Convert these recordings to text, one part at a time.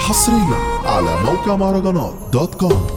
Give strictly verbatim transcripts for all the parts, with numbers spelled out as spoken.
حصريا على موقع مهرجانات دوت كوم.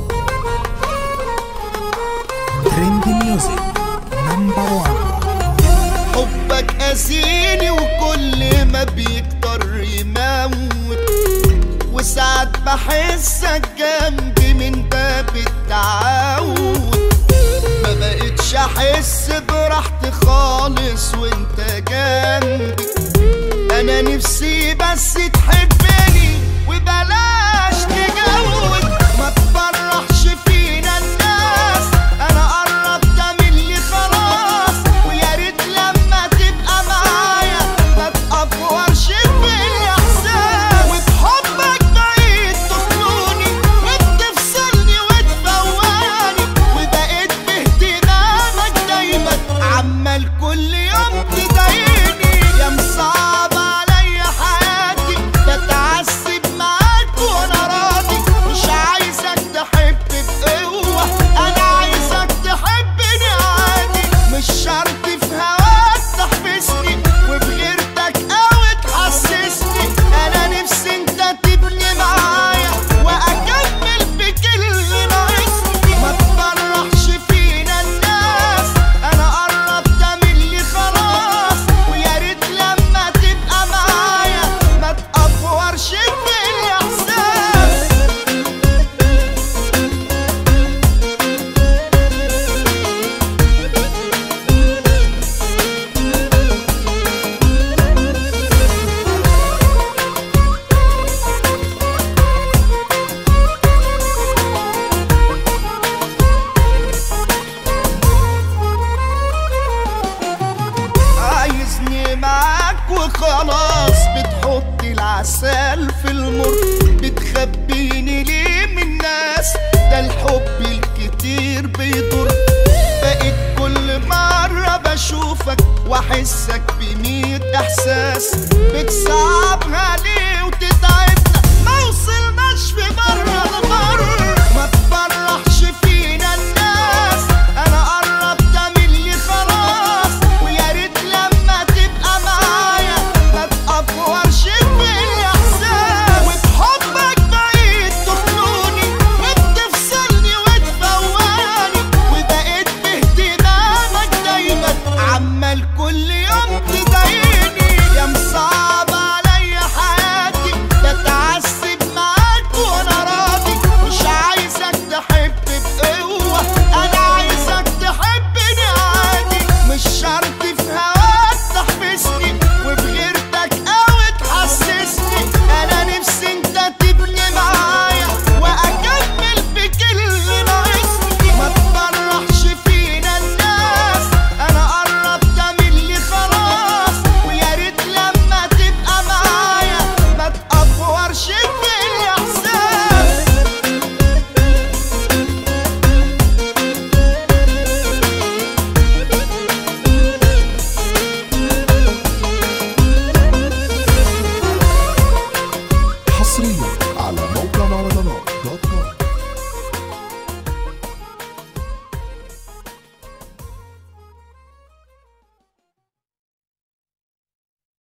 ترند ميوزك نمبر وان. حبك أذيني وكل ما بيكتر يموت، وساعات بحسك جنبي من باب التعود. ما بقتش أحس براحتي خالص وانت جنبي. أنا نفسي بس تحبني وبلاش تجود. ما تفرحش فينا الناس، أنا قربت مني خلاص. ويا ريت لما تبقى معايا ما تقفورش بالإحساس. وبحبك بقيت تخنوني وبتفصلني وتفوقني، وبقيت باهتمامك دايما عمال كل يوم تضايقني. يا مصعب عليا حياتي، بتعذب معاك وانا راضي. مش عايزك تحب بقوة، انا عايزك تحبني عادي. مش شرط في هواك تحبسني وبغيرتك اوي تحسسني. انا نفسي انت تبني معايا واكمل بك اللي ناقصني. ما تفرحش فينا الناس، انا قربت مني خلاص. ويا ريت لما تبقى معايا ما تقفورش بالاحساس. عايزني معاك وخلاص، بتحط العسل في المر. بتخبيني ليه من الناس؟ ده الحب الكتير بيضر. بقيت كل مرة بشوفك واحسك بميت احساس. بتص